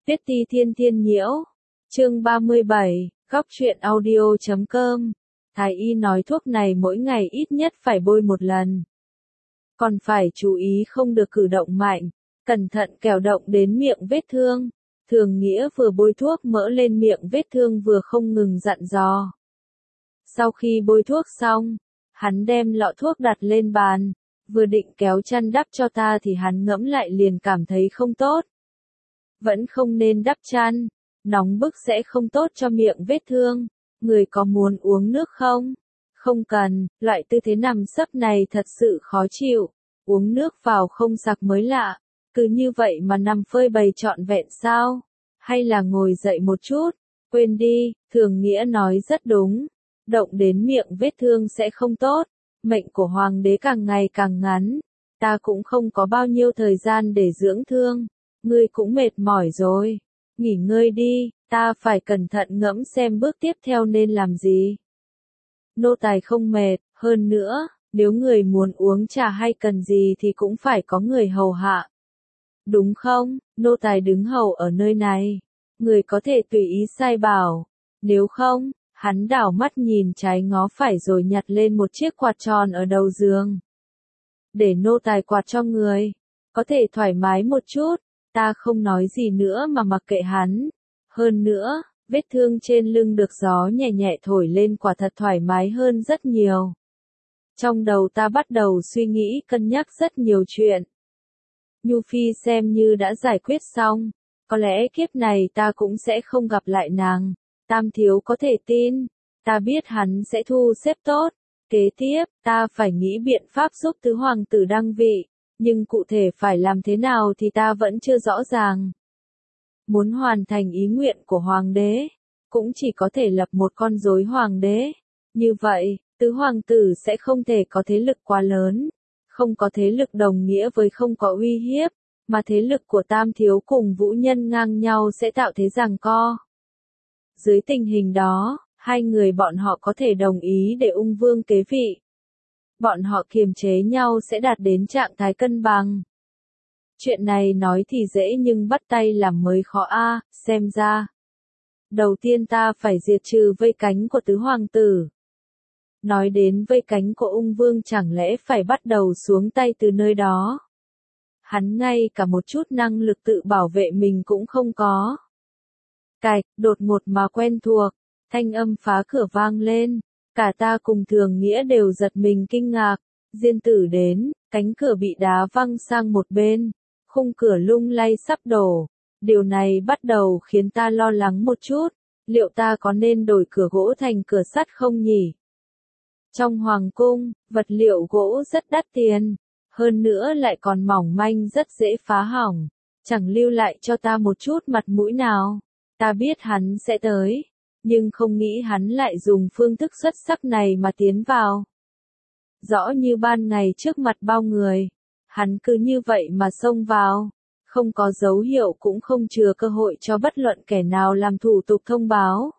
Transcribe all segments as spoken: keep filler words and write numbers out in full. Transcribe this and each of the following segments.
Tuyết Ti Thiên Thiên Nhiễu. Chương ba mươi bảy, góc truyện audio chấm com. Thái y nói thuốc này mỗi ngày ít nhất phải bôi một lần. Còn phải chú ý không được cử động mạnh, cẩn thận kẻo động đến miệng vết thương. Thường Nghĩa vừa bôi thuốc mỡ lên miệng vết thương vừa không ngừng dặn dò. Sau khi bôi thuốc xong, hắn đem lọ thuốc đặt lên bàn, vừa định kéo chăn đắp cho ta thì hắn ngẫm lại liền cảm thấy không tốt. Vẫn không nên đắp chăn, nóng bức sẽ không tốt cho miệng vết thương. Người có muốn uống nước không? Không cần, loại tư thế nằm sấp này thật sự khó chịu, uống nước vào không sặc mới lạ. Cứ như vậy mà nằm phơi bày trọn vẹn sao? Hay là ngồi dậy một chút? Quên đi, Thường Nghĩa nói rất đúng. Động đến miệng vết thương sẽ không tốt. Mệnh của hoàng đế càng ngày càng ngắn. Ta cũng không có bao nhiêu thời gian để dưỡng thương. Ngươi cũng mệt mỏi rồi. Nghỉ ngơi đi, ta phải cẩn thận ngẫm xem bước tiếp theo nên làm gì. Nô tài không mệt, hơn nữa, nếu người muốn uống trà hay cần gì thì cũng phải có người hầu hạ. Đúng không? Nô tài đứng hầu ở nơi này. Người có thể tùy ý sai bảo. Nếu không, hắn đảo mắt nhìn trái ngó phải rồi nhặt lên một chiếc quạt tròn ở đầu giường. Để nô tài quạt cho người. Có thể thoải mái một chút. Ta không nói gì nữa mà mặc kệ hắn. Hơn nữa, vết thương trên lưng được gió nhẹ nhẹ thổi lên quả thật thoải mái hơn rất nhiều. Trong đầu ta bắt đầu suy nghĩ cân nhắc rất nhiều chuyện. Nhu Phi xem như đã giải quyết xong. Có lẽ kiếp này ta cũng sẽ không gặp lại nàng. Tam thiếu có thể tin. Ta biết hắn sẽ thu xếp tốt. Kế tiếp, ta phải nghĩ biện pháp giúp tứ hoàng tử đăng vị. Nhưng cụ thể phải làm thế nào thì ta vẫn chưa rõ ràng. Muốn hoàn thành ý nguyện của hoàng đế, cũng chỉ có thể lập một con rối hoàng đế. Như vậy, tứ hoàng tử sẽ không thể có thế lực quá lớn. Không có thế lực đồng nghĩa với không có uy hiếp, mà thế lực của Tam thiếu cùng Vũ Nhân ngang nhau sẽ tạo thế giằng co. Dưới tình hình đó, hai người bọn họ có thể đồng ý để ung vương kế vị. Bọn họ kiềm chế nhau sẽ đạt đến trạng thái cân bằng. Chuyện này nói thì dễ nhưng bắt tay làm mới khó a, à, xem ra. Đầu tiên ta phải diệt trừ vây cánh của tứ hoàng tử. Nói đến vây cánh của ung vương chẳng lẽ phải bắt đầu xuống tay từ nơi đó. Hắn ngay cả một chút năng lực tự bảo vệ mình cũng không có. Cạch, đột ngột mà quen thuộc, thanh âm phá cửa vang lên. Cả ta cùng Thường Nghĩa đều giật mình kinh ngạc. Diên tử đến, cánh cửa bị đá văng sang một bên. Khung cửa lung lay sắp đổ. Điều này bắt đầu khiến ta lo lắng một chút. Liệu ta có nên đổi cửa gỗ thành cửa sắt không nhỉ? Trong hoàng cung, vật liệu gỗ rất đắt tiền. Hơn nữa lại còn mỏng manh rất dễ phá hỏng. Chẳng lưu lại cho ta một chút mặt mũi nào. Ta biết hắn sẽ tới. Nhưng không nghĩ hắn lại dùng phương thức xuất sắc này mà tiến vào. Rõ như ban ngày trước mặt bao người. Hắn cứ như vậy mà xông vào. Không có dấu hiệu cũng không chừa cơ hội cho bất luận kẻ nào làm thủ tục thông báo.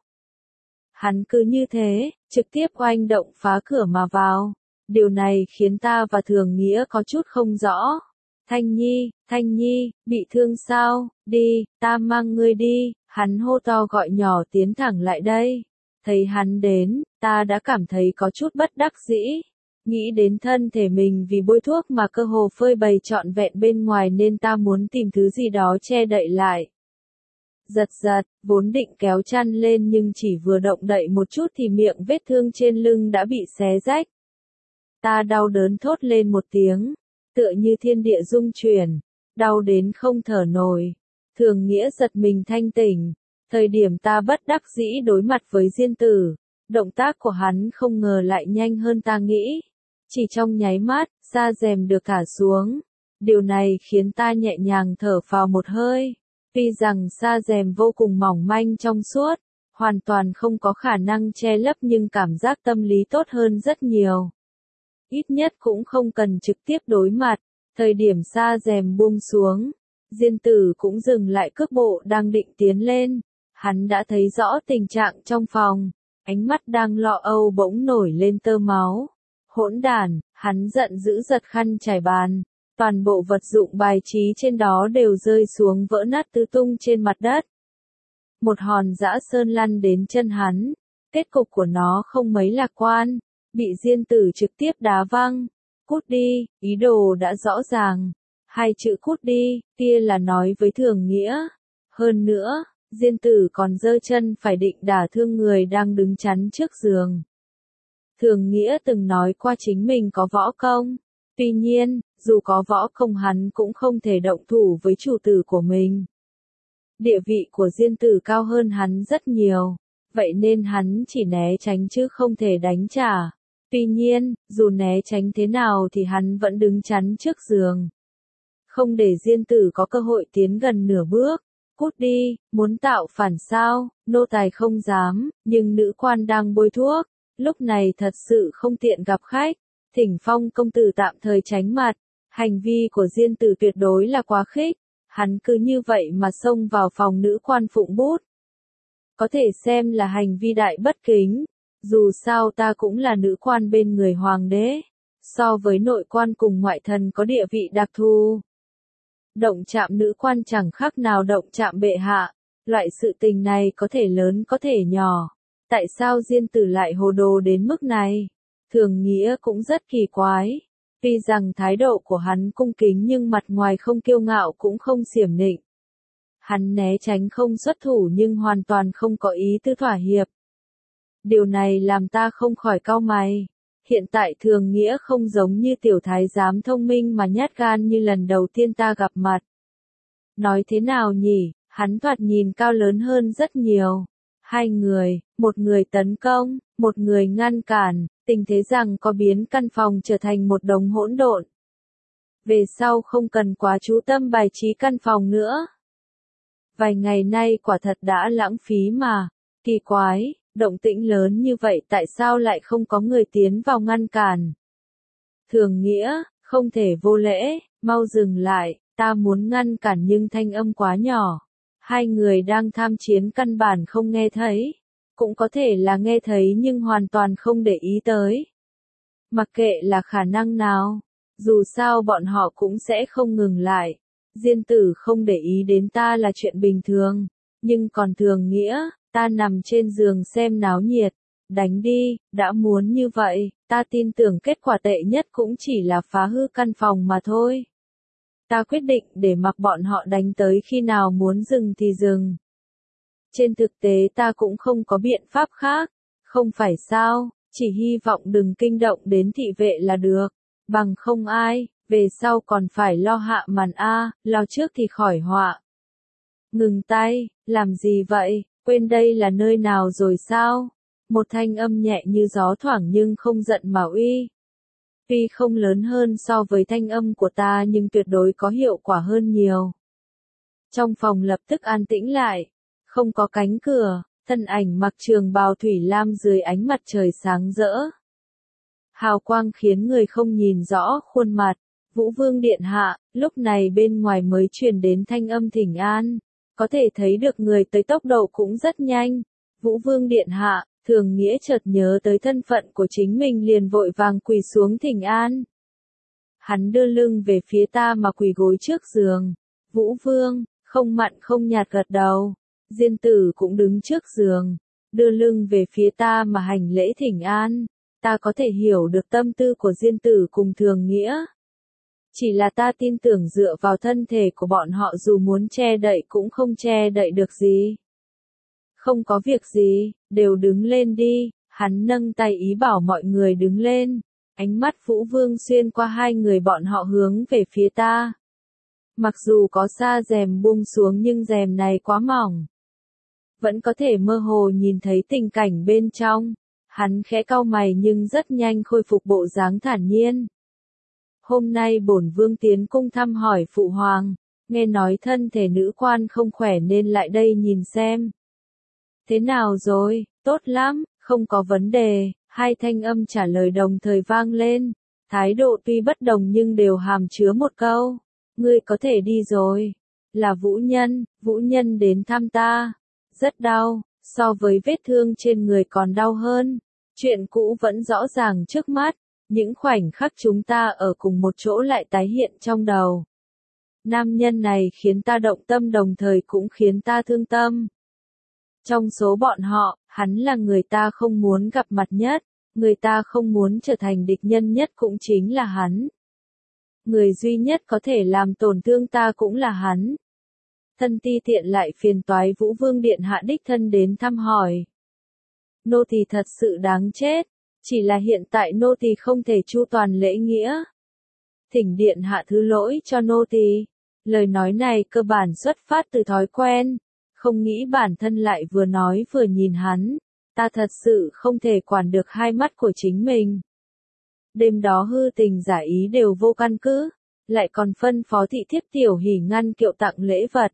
Hắn cứ như thế, trực tiếp oanh động phá cửa mà vào. Điều này khiến ta và Thường Nghĩa có chút không rõ. Thanh Nhi, Thanh Nhi, bị thương sao? Đi, ta mang ngươi đi. Hắn hô to gọi nhỏ tiến thẳng lại đây. Thấy hắn đến, ta đã cảm thấy có chút bất đắc dĩ. Nghĩ đến thân thể mình vì bôi thuốc mà cơ hồ phơi bày trọn vẹn bên ngoài nên ta muốn tìm thứ gì đó che đậy lại. Giật giật, vốn định kéo chăn lên nhưng chỉ vừa động đậy một chút thì miệng vết thương trên lưng đã bị xé rách. Ta đau đớn thốt lên một tiếng, tựa như thiên địa rung chuyển, đau đến không thở nổi. Thường Nghĩa giật mình thanh tỉnh, thời điểm ta bất đắc dĩ đối mặt với Diên tử, động tác của hắn không ngờ lại nhanh hơn ta nghĩ. Chỉ trong nháy mắt, sa rèm được thả xuống. Điều này khiến ta nhẹ nhàng thở phào một hơi. Tuy rằng sa rèm vô cùng mỏng manh trong suốt, hoàn toàn không có khả năng che lấp nhưng cảm giác tâm lý tốt hơn rất nhiều. Ít nhất cũng không cần trực tiếp đối mặt. Thời điểm sa rèm buông xuống, Diên tử cũng dừng lại cước bộ đang định tiến lên. Hắn đã thấy rõ tình trạng trong phòng. Ánh mắt đang lo âu bỗng nổi lên tơ máu. Hỗn đản, hắn giận dữ giật khăn trải bàn. Toàn bộ vật dụng bài trí trên đó đều rơi xuống vỡ nát tứ tung trên mặt đất. Một hòn dã sơn lăn đến chân hắn, kết cục của nó không mấy lạc quan, bị Diên Tử trực tiếp đá văng. Cút đi, ý đồ đã rõ ràng. Hai chữ cút đi, kia là nói với Thường Nghĩa. Hơn nữa, Diên Tử còn giơ chân phải định đả thương người đang đứng chắn trước giường. Thường Nghĩa từng nói qua chính mình có võ công. Tuy nhiên, dù có võ công hắn cũng không thể động thủ với chủ tử của mình. Địa vị của Diên Tử cao hơn hắn rất nhiều, vậy nên hắn chỉ né tránh chứ không thể đánh trả. Tuy nhiên, dù né tránh thế nào thì hắn vẫn đứng chắn trước giường. Không để Diên Tử có cơ hội tiến gần nửa bước. Cút đi, muốn tạo phản sao, nô tài không dám, nhưng nữ quan đang bôi thuốc, lúc này thật sự không tiện gặp khách. Thỉnh Phong công tử tạm thời tránh mặt, hành vi của Diên Tử tuyệt đối là quá khích, hắn cứ như vậy mà xông vào phòng nữ quan phụng bút. Có thể xem là hành vi đại bất kính, dù sao ta cũng là nữ quan bên người hoàng đế, so với nội quan cùng ngoại thần có địa vị đặc thù. Động chạm nữ quan chẳng khác nào động chạm bệ hạ, loại sự tình này có thể lớn có thể nhỏ, tại sao Diên Tử lại hồ đồ đến mức này? Thường Nghĩa cũng rất kỳ quái, tuy rằng thái độ của hắn cung kính nhưng mặt ngoài không kiêu ngạo cũng không xiểm nịnh. Hắn né tránh không xuất thủ nhưng hoàn toàn không có ý tư thỏa hiệp. Điều này làm ta không khỏi cau mày. Hiện tại Thường Nghĩa không giống như tiểu thái giám thông minh mà nhát gan như lần đầu tiên ta gặp mặt. Nói thế nào nhỉ, hắn thoạt nhìn cao lớn hơn rất nhiều. Hai người, một người tấn công, một người ngăn cản, tình thế rằng có biến căn phòng trở thành một đống hỗn độn. Về sau không cần quá chú tâm bài trí căn phòng nữa. Vài ngày nay quả thật đã lãng phí mà, kỳ quái, động tĩnh lớn như vậy tại sao lại không có người tiến vào ngăn cản. Thường Nghĩa, không thể vô lễ, mau dừng lại, ta muốn ngăn cản nhưng thanh âm quá nhỏ. Hai người đang tham chiến căn bản không nghe thấy, cũng có thể là nghe thấy nhưng hoàn toàn không để ý tới. Mặc kệ là khả năng nào, dù sao bọn họ cũng sẽ không ngừng lại. Diên Tử không để ý đến ta là chuyện bình thường, nhưng còn Thường Nghĩa, ta nằm trên giường xem náo nhiệt, đánh đi, đã muốn như vậy, ta tin tưởng kết quả tệ nhất cũng chỉ là phá hư căn phòng mà thôi. Ta quyết định để mặc bọn họ đánh tới khi nào muốn dừng thì dừng. Trên thực tế ta cũng không có biện pháp khác, không phải sao, chỉ hy vọng đừng kinh động đến thị vệ là được, bằng không ai, về sau còn phải lo hạ màn a, lo trước thì khỏi họa. Ngừng tay, làm gì vậy, quên đây là nơi nào rồi sao? Một thanh âm nhẹ như gió thoảng nhưng không giận mà uy. Tuy không lớn hơn so với thanh âm của ta nhưng tuyệt đối có hiệu quả hơn nhiều. Trong phòng lập tức an tĩnh lại, không có cánh cửa, thân ảnh mặc trường bào thủy lam dưới ánh mặt trời sáng rỡ. Hào quang khiến người không nhìn rõ khuôn mặt. Vũ Vương điện hạ, lúc này bên ngoài mới truyền đến thanh âm thỉnh an, có thể thấy được người tới tốc độ cũng rất nhanh. Vũ Vương điện hạ, Thường Nghĩa chợt nhớ tới thân phận của chính mình liền vội vàng quỳ xuống thỉnh an. Hắn đưa lưng về phía ta mà quỳ gối trước giường. Vũ Vương, không mặn không nhạt gật đầu. Diên Tử cũng đứng trước giường, đưa lưng về phía ta mà hành lễ thỉnh an. Ta có thể hiểu được tâm tư của Diên Tử cùng Thường Nghĩa. Chỉ là ta tin tưởng dựa vào thân thể của bọn họ dù muốn che đậy cũng không che đậy được gì. Không có việc gì, đều đứng lên đi, hắn nâng tay ý bảo mọi người đứng lên. Ánh mắt Vũ Vương xuyên qua hai người bọn họ hướng về phía ta. Mặc dù có sa rèm buông xuống nhưng rèm này quá mỏng. Vẫn có thể mơ hồ nhìn thấy tình cảnh bên trong. Hắn khẽ cau mày nhưng rất nhanh khôi phục bộ dáng thản nhiên. Hôm nay bổn vương tiến cung thăm hỏi phụ hoàng, nghe nói thân thể nữ quan không khỏe nên lại đây nhìn xem. Thế nào rồi, tốt lắm, không có vấn đề, hai thanh âm trả lời đồng thời vang lên, thái độ tuy bất đồng nhưng đều hàm chứa một câu, ngươi có thể đi rồi. Là Vũ Nhân, Vũ Nhân đến thăm ta, rất đau, so với vết thương trên người còn đau hơn, chuyện cũ vẫn rõ ràng trước mắt. Những khoảnh khắc chúng ta ở cùng một chỗ lại tái hiện trong đầu. Nam nhân này khiến ta động tâm đồng thời cũng khiến ta thương tâm. Trong số bọn họ, hắn là người ta không muốn gặp mặt nhất, người ta không muốn trở thành địch nhân nhất cũng chính là hắn. Người duy nhất có thể làm tổn thương ta cũng là hắn. Thân ti tiện lại phiền toái Vũ Vương điện hạ đích thân đến thăm hỏi. Nô tỳ thật sự đáng chết, chỉ là hiện tại nô tỳ không thể chu toàn lễ nghĩa. Thỉnh điện hạ thứ lỗi cho nô tỳ. Lời nói này cơ bản xuất phát từ thói quen, không nghĩ bản thân lại vừa nói vừa nhìn hắn, ta thật sự không thể quản được hai mắt của chính mình. Đêm đó hư tình giả ý đều vô căn cứ, lại còn phân phó thị thiếp Tiểu Hỉ ngăn kiệu tặng lễ vật.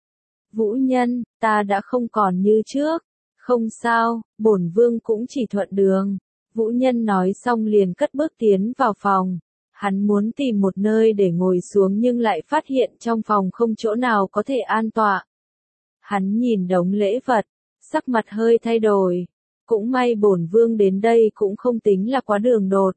Vũ nhân, ta đã không còn như trước. Không sao, bổn vương cũng chỉ thuận đường. Vũ nhân nói xong liền cất bước tiến vào phòng. Hắn muốn tìm một nơi để ngồi xuống nhưng lại phát hiện trong phòng không chỗ nào có thể an tọa. Hắn nhìn đống lễ vật, sắc mặt hơi thay đổi. Cũng may bổn vương đến đây cũng không tính là quá đường đột.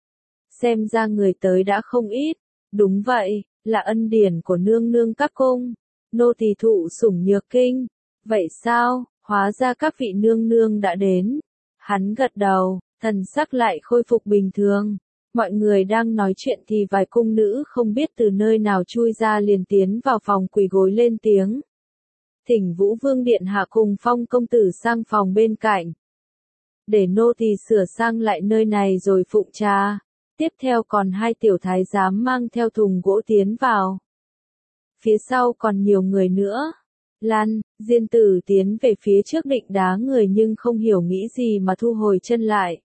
Xem ra người tới đã không ít. Đúng vậy, là ân điển của nương nương các cung. Nô tỳ thụ sủng nhược kinh. Vậy sao, hóa ra các vị nương nương đã đến. Hắn gật đầu, thần sắc lại khôi phục bình thường. Mọi người đang nói chuyện thì vài cung nữ không biết từ nơi nào chui ra liền tiến vào phòng quỳ gối lên tiếng. Thỉnh Vũ Vương điện hạ cùng Phong công tử sang phòng bên cạnh. Để nô tỳ sửa sang lại nơi này rồi phụng trà. Tiếp theo còn hai tiểu thái giám mang theo thùng gỗ tiến vào. Phía sau còn nhiều người nữa. Lan, Diên Tử tiến về phía trước định đá người nhưng không hiểu nghĩ gì mà thu hồi chân lại.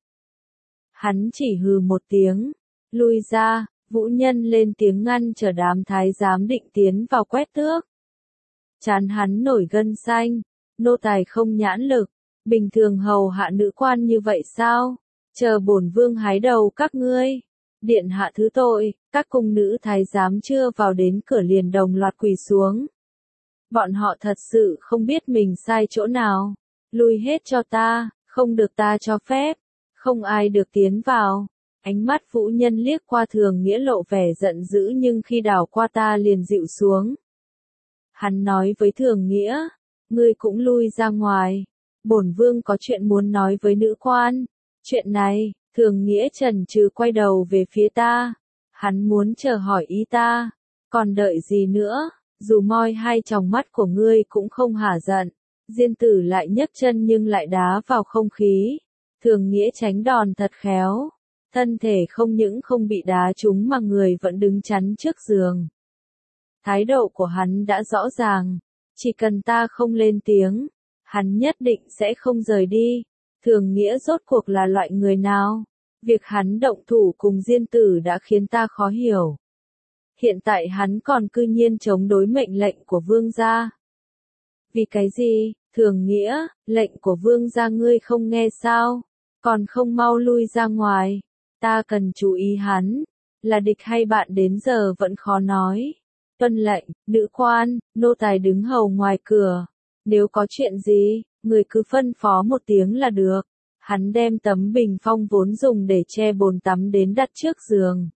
Hắn chỉ hừ một tiếng, lui ra, Vũ nhân lên tiếng ngăn trở đám thái giám định tiến vào quét tước. Trán hắn nổi gân xanh, nô tài không nhãn lực, bình thường hầu hạ nữ quan như vậy sao? Chờ bổn vương hái đầu các ngươi. Điện hạ thứ tội, các cung nữ thái giám chưa vào đến cửa liền đồng loạt quỳ xuống. Bọn họ thật sự không biết mình sai chỗ nào. Lui hết cho ta, không được ta cho phép. Không ai được tiến vào. Ánh mắt Vũ nhân liếc qua Thường Nghĩa lộ vẻ giận dữ nhưng khi đảo qua ta liền dịu xuống. Hắn nói với Thường Nghĩa, ngươi cũng lui ra ngoài. Bổn vương có chuyện muốn nói với nữ quan. Chuyện này, Thường Nghĩa chần chừ quay đầu về phía ta. Hắn muốn chờ hỏi ý ta. Còn đợi gì nữa? Dù moi hai tròng mắt của ngươi cũng không hả giận. Diên Tử lại nhấc chân nhưng lại đá vào không khí. Thường Nghĩa tránh đòn thật khéo. Thân thể không những không bị đá trúng mà người vẫn đứng chắn trước giường. Thái độ của hắn đã rõ ràng. Chỉ cần ta không lên tiếng, hắn nhất định sẽ không rời đi. Thường Nghĩa rốt cuộc là loại người nào? Việc hắn động thủ cùng Diên Tử đã khiến ta khó hiểu. Hiện tại hắn còn cư nhiên chống đối mệnh lệnh của vương gia. Vì cái gì, Thường Nghĩa, lệnh của vương gia ngươi không nghe sao? Còn không mau lui ra ngoài. Ta cần chú ý hắn. Là địch hay bạn đến giờ vẫn khó nói. Tuân lệnh, nữ quan, nô tài đứng hầu ngoài cửa. Nếu có chuyện gì, người cứ phân phó một tiếng là được. Hắn đem tấm bình phong vốn dùng để che bồn tắm đến đặt trước giường.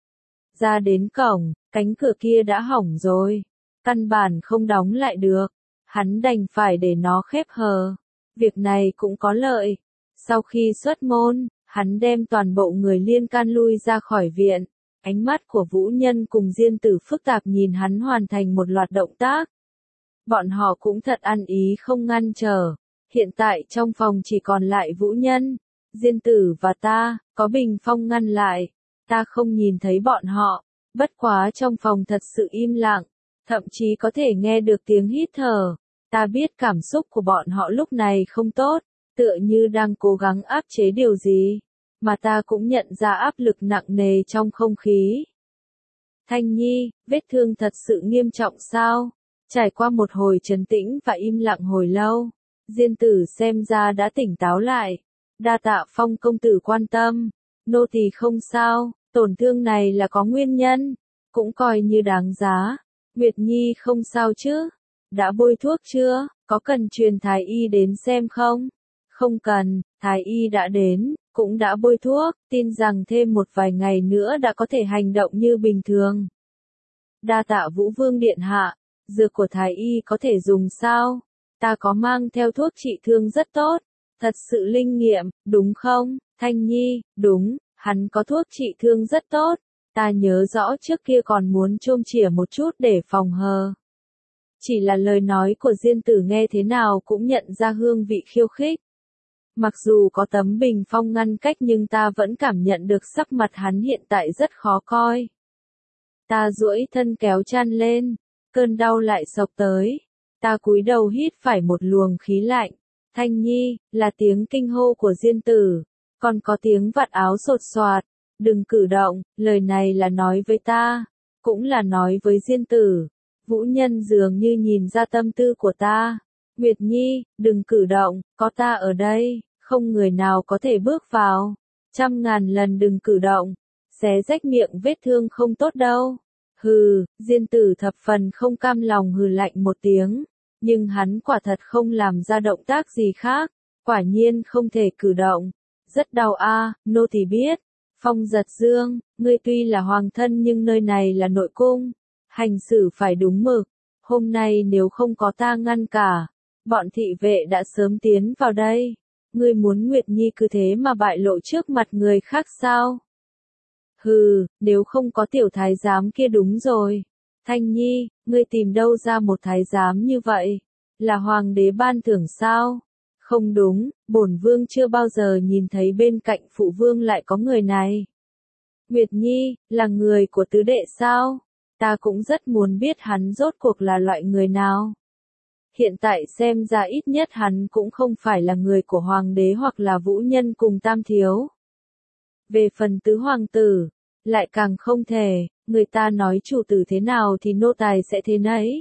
Ra đến cổng, cánh cửa kia đã hỏng rồi. Căn bản không đóng lại được. Hắn đành phải để nó khép hờ. Việc này cũng có lợi. Sau khi xuất môn, hắn đem toàn bộ người liên can lui ra khỏi viện. Ánh mắt của Vũ nhân cùng Diên Tử phức tạp nhìn hắn hoàn thành một loạt động tác. Bọn họ cũng thật ăn ý không ngăn trở. Hiện tại trong phòng chỉ còn lại Vũ nhân, Diên Tử và ta, có bình phong ngăn lại. Ta không nhìn thấy bọn họ, bất quá trong phòng thật sự im lặng, thậm chí có thể nghe được tiếng hít thở. Ta biết cảm xúc của bọn họ lúc này không tốt, tựa như đang cố gắng áp chế điều gì, mà ta cũng nhận ra áp lực nặng nề trong không khí. Thanh Nhi, vết thương thật sự nghiêm trọng sao? Trải qua một hồi trấn tĩnh và im lặng hồi lâu, Diên Tử xem ra đã tỉnh táo lại. Đa tạ Phong công tử quan tâm, nô tỳ không sao, tổn thương này là có nguyên nhân, cũng coi như đáng giá. Nguyệt Nhi không sao chứ? Đã bôi thuốc chưa? Có cần truyền thái y đến xem không? Không cần, thái y đã đến, cũng đã bôi thuốc, tin rằng thêm một vài ngày nữa đã có thể hành động như bình thường. Đa tạ Vũ Vương điện hạ, dược của thái y có thể dùng sao? Ta có mang theo thuốc trị thương rất tốt, thật sự linh nghiệm, đúng không? Thanh Nhi, đúng, hắn có thuốc trị thương rất tốt, ta nhớ rõ trước kia còn muốn chôm chỉa một chút để phòng hờ. Chỉ là lời nói của Diên Tử nghe thế nào cũng nhận ra hương vị khiêu khích. Mặc dù có tấm bình phong ngăn cách nhưng ta vẫn cảm nhận được sắc mặt hắn hiện tại rất khó coi. Ta duỗi thân kéo chăn lên, cơn đau lại xộc tới. Ta cúi đầu hít phải một luồng khí lạnh. Thanh Nhi, là tiếng kinh hô của Diên Tử, còn có tiếng vạt áo sột soạt. Đừng cử động, lời này là nói với ta, cũng là nói với Diên Tử. Vũ Nhân dường như nhìn ra tâm tư của ta. Nguyệt Nhi, đừng cử động, có ta ở đây, không người nào có thể bước vào. Trăm ngàn lần đừng cử động, xé rách miệng vết thương không tốt đâu. Hừ, Diên Tử thập phần không cam lòng hừ lạnh một tiếng, nhưng hắn quả thật không làm ra động tác gì khác, quả nhiên không thể cử động. Rất đau a, nô tỳ biết. Phong Giật Dương, ngươi tuy là hoàng thân nhưng nơi này là nội cung, hành xử phải đúng mực. Hôm nay nếu không có ta ngăn cả, bọn thị vệ đã sớm tiến vào đây. Ngươi muốn Nguyệt Nhi cứ thế mà bại lộ trước mặt người khác sao? Hừ, nếu không có tiểu thái giám kia đúng rồi. Thanh Nhi, ngươi tìm đâu ra một thái giám như vậy? Là hoàng đế ban thưởng sao? Không đúng, bổn vương chưa bao giờ nhìn thấy bên cạnh phụ vương lại có người này. Nguyệt Nhi, là người của tứ đệ sao? Ta cũng rất muốn biết hắn rốt cuộc là loại người nào. Hiện tại xem ra ít nhất hắn cũng không phải là người của hoàng đế hoặc là vũ nhân cùng tam thiếu. Về phần tứ hoàng tử, lại càng không thể, người ta nói chủ tử thế nào thì nô tài sẽ thế nấy.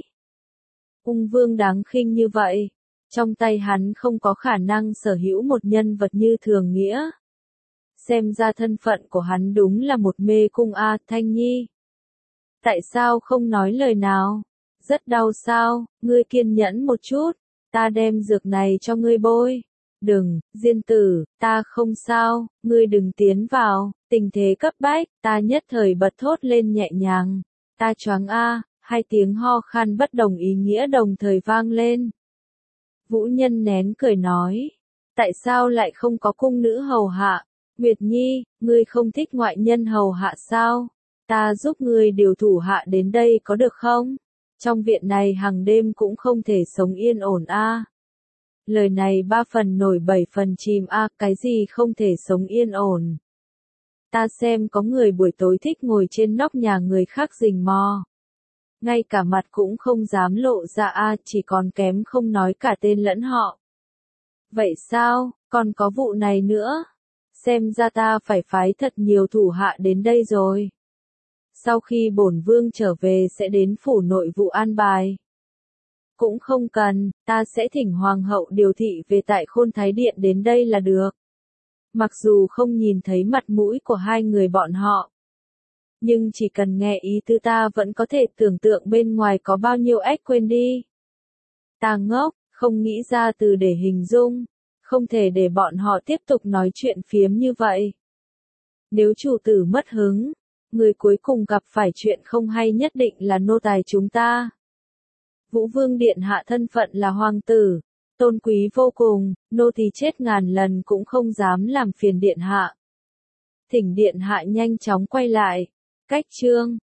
Ung vương đáng khinh như vậy, trong tay hắn không có khả năng sở hữu một nhân vật như Thường Nghĩa. Xem ra thân phận của hắn đúng là một mê cung a, Thanh Nhi. Tại sao không nói lời nào? Rất đau sao, ngươi kiên nhẫn một chút, ta đem dược này cho ngươi bôi. Đừng, Diên Tử, ta không sao, ngươi đừng tiến vào, tình thế cấp bách, ta nhất thời bật thốt lên nhẹ nhàng. Ta choáng a, hai tiếng ho khan bất đồng ý nghĩa đồng thời vang lên. Vũ Nhân nén cười nói, tại sao lại không có cung nữ hầu hạ? Nguyệt Nhi, ngươi không thích ngoại nhân hầu hạ sao? Ta giúp ngươi điều thủ hạ đến đây có được không? Trong viện này hàng đêm cũng không thể sống yên ổn a. Lời này ba phần nổi bảy phần chìm a, cái gì không thể sống yên ổn? Ta xem có người buổi tối thích ngồi trên nóc nhà người khác rình mò. Ngay cả mặt cũng không dám lộ ra a, chỉ còn kém không nói cả tên lẫn họ. Vậy sao, còn có vụ này nữa? Xem ra ta phải phái thật nhiều thủ hạ đến đây rồi. Sau khi bổn vương trở về sẽ đến phủ nội vụ an bài. Cũng không cần, ta sẽ thỉnh hoàng hậu điều thị về tại Khôn Thái Điện đến đây là được. Mặc dù không nhìn thấy mặt mũi của hai người bọn họ, nhưng chỉ cần nghe ý tứ ta vẫn có thể tưởng tượng bên ngoài có bao nhiêu ếch quên đi. Ta ngốc, không nghĩ ra từ để hình dung, không thể để bọn họ tiếp tục nói chuyện phiếm như vậy. Nếu chủ tử mất hứng, người cuối cùng gặp phải chuyện không hay nhất định là nô tài chúng ta. Vũ Vương điện hạ thân phận là hoàng tử, tôn quý vô cùng, nô tỳ chết ngàn lần cũng không dám làm phiền điện hạ. Thỉnh điện hạ nhanh chóng quay lại. Cách chương